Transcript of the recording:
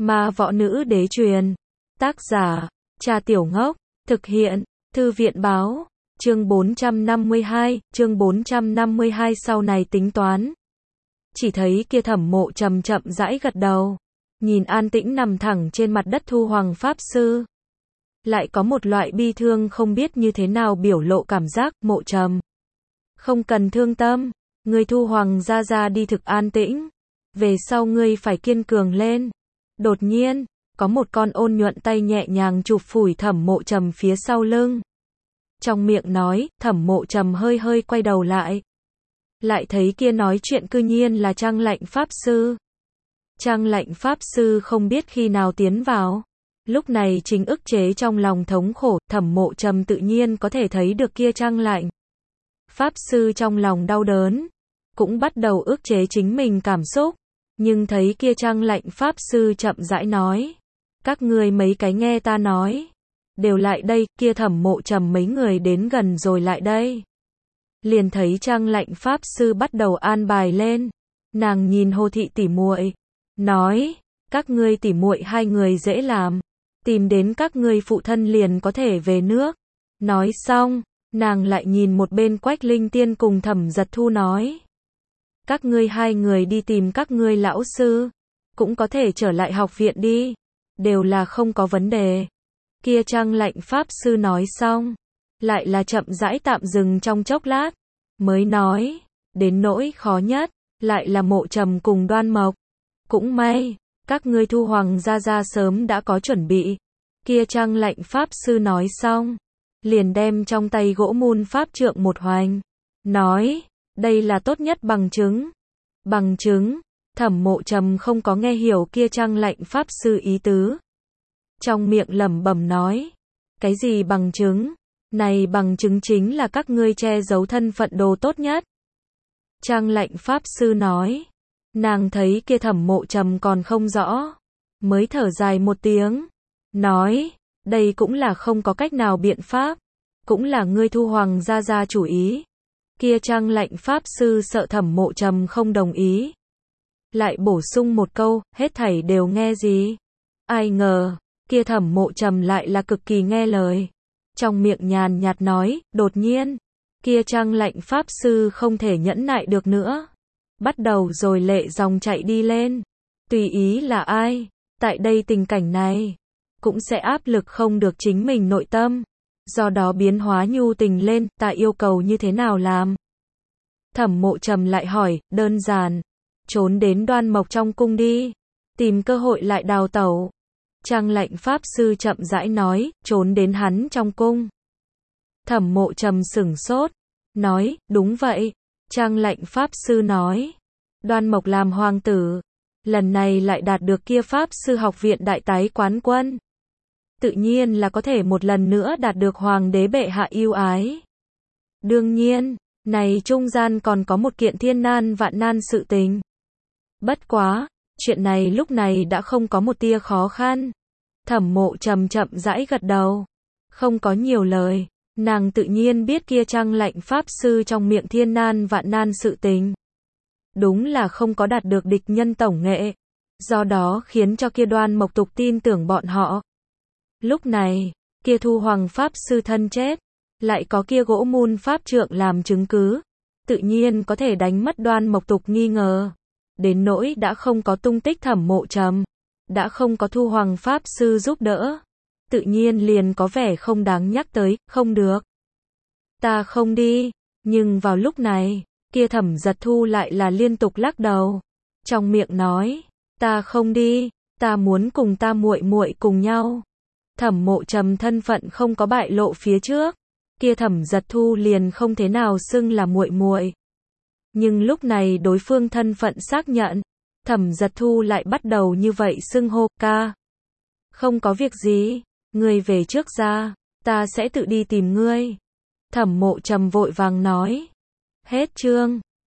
Ma Võ Nữ Đế truyền. Tác giả, Trà Tiểu Ngốc. Thực hiện, Thư viện báo. Chương 452 sau này tính toán. Chỉ thấy kia Thẩm Mộ Trầm chậm rãi gật đầu. Nhìn an tĩnh nằm thẳng trên mặt đất Thu Hoàng Pháp Sư. Lại có một loại bi thương không biết như thế nào biểu lộ cảm giác. Mộ Trầm, không cần thương tâm. Ngươi Thu Hoàng ra đi thực an tĩnh. Về sau ngươi phải kiên cường lên. Đột nhiên, có một con ôn nhuận tay nhẹ nhàng chụp phủi Thẩm Mộ Trầm phía sau lưng. Trong miệng nói, Thẩm Mộ Trầm hơi quay đầu lại. Lại thấy kia nói chuyện cư nhiên là Trang Lạnh Pháp Sư. Trang Lạnh Pháp Sư không biết khi nào tiến vào. Lúc này chính ức chế trong lòng thống khổ, Thẩm Mộ Trầm tự nhiên có thể thấy được kia Trang Lạnh Pháp Sư trong lòng đau đớn. Cũng bắt đầu ức chế chính mình cảm xúc. Nhưng thấy kia Trang Lạnh Pháp Sư chậm rãi nói. Các ngươi mấy cái nghe ta nói. Đều lại đây, kia Thẩm Mộ Trầm mấy người đến gần rồi lại đây. Liền thấy Trang Lạnh Pháp Sư bắt đầu an bài lên. Nàng nhìn Hồ Thị tỷ muội, nói, các ngươi tỷ muội hai người dễ làm. Tìm đến các ngươi phụ thân liền có thể về nước. Nói xong, nàng lại nhìn một bên Quách Linh Tiên cùng Thẩm Giật Thu nói. Các ngươi hai người đi tìm các ngươi lão sư. Cũng có thể trở lại học viện đi. Đều là không có vấn đề. Kia Trang Lạnh Pháp Sư nói xong. Lại là chậm rãi tạm dừng trong chốc lát. Mới nói. Đến nỗi khó nhất. Lại là Mộ Trầm cùng Đoan Mộc. Cũng may. Các ngươi Thu Hoàng ra sớm đã có chuẩn bị. Kia Trang Lạnh Pháp Sư nói xong. Liền đem trong tay gỗ mun pháp trượng một hoành. Nói. Đây là tốt nhất bằng chứng. Bằng chứng. Thẩm Mộ Trầm không có nghe hiểu kia Trang Lạnh Pháp Sư ý tứ. Trong miệng lẩm bẩm nói. Cái gì bằng chứng? Này bằng chứng chính là các ngươi che giấu thân phận đồ tốt nhất. Trang Lạnh Pháp Sư nói. Nàng thấy kia Thẩm Mộ Trầm còn không rõ. Mới thở dài một tiếng. Nói. Đây cũng là không có cách nào biện pháp. Cũng là ngươi Thu Hoàng ra chủ ý. Kia Trang Lạnh Pháp Sư sợ Thẩm Mộ Trầm không đồng ý. Lại bổ sung một câu, hết thảy đều nghe gì. Ai ngờ, kia Thẩm Mộ Trầm lại là cực kỳ nghe lời. Trong miệng nhàn nhạt nói, đột nhiên, kia Trang Lạnh Pháp Sư không thể nhẫn nại được nữa. Bắt đầu rồi lệ dòng chạy đi lên. Tùy ý là ai, tại đây tình cảnh này, cũng sẽ áp lực không được chính mình nội tâm. Do đó biến hóa nhu tình lên, ta yêu cầu như thế nào làm? Thẩm Mộ Trầm lại hỏi, đơn giản. Trốn đến Đoan Mộc trong cung đi. Tìm cơ hội lại đào tẩu. Trang Lạnh Pháp Sư chậm rãi nói, trốn đến hắn trong cung. Thẩm Mộ Trầm sửng sốt. Nói, đúng vậy. Trang Lạnh Pháp Sư nói. Đoan Mộc làm hoàng tử. Lần này lại đạt được kia Pháp Sư học viện đại tái quán quân. Tự nhiên là có thể một lần nữa đạt được hoàng đế bệ hạ yêu ái. Đương nhiên, này trung gian còn có một kiện thiên nan vạn nan sự tình. Bất quá, chuyện này lúc này đã không có một tia khó khăn. Thẩm Mộ Trầm chậm rãi gật đầu. Không có nhiều lời. Nàng tự nhiên biết kia Trang Lạnh Pháp Sư trong miệng thiên nan vạn nan sự tình. Đúng là không có đạt được địch nhân tổng nghệ. Do đó khiến cho kia Đoan Mộc tục tin tưởng bọn họ. Lúc này, kia Thu Hoàng Pháp Sư thân chết. Lại có kia gỗ mun pháp trượng làm chứng cứ. Tự nhiên có thể đánh mất Đoan Mộc tục nghi ngờ. Đến nỗi đã không có tung tích Thẩm Mộ Trầm. Đã không có Thu Hoàng Pháp Sư giúp đỡ. Tự nhiên liền có vẻ không đáng nhắc tới, không được. Ta không đi. Nhưng vào lúc này, kia Thẩm Giật Thu lại là liên tục lắc đầu. Trong miệng nói, ta không đi, ta muốn cùng ta muội muội cùng nhau. Thẩm Mộ Trầm thân phận không có bại lộ phía trước. Kia Thẩm Giật Thu liền không thế nào xưng là muội muội. Nhưng lúc này đối phương thân phận xác nhận. Thẩm Giật Thu lại bắt đầu như vậy xưng hô, ca. Không có việc gì, ngươi về trước ra, ta sẽ tự đi tìm ngươi. Thẩm Mộ Trầm vội vàng nói. Hết chương.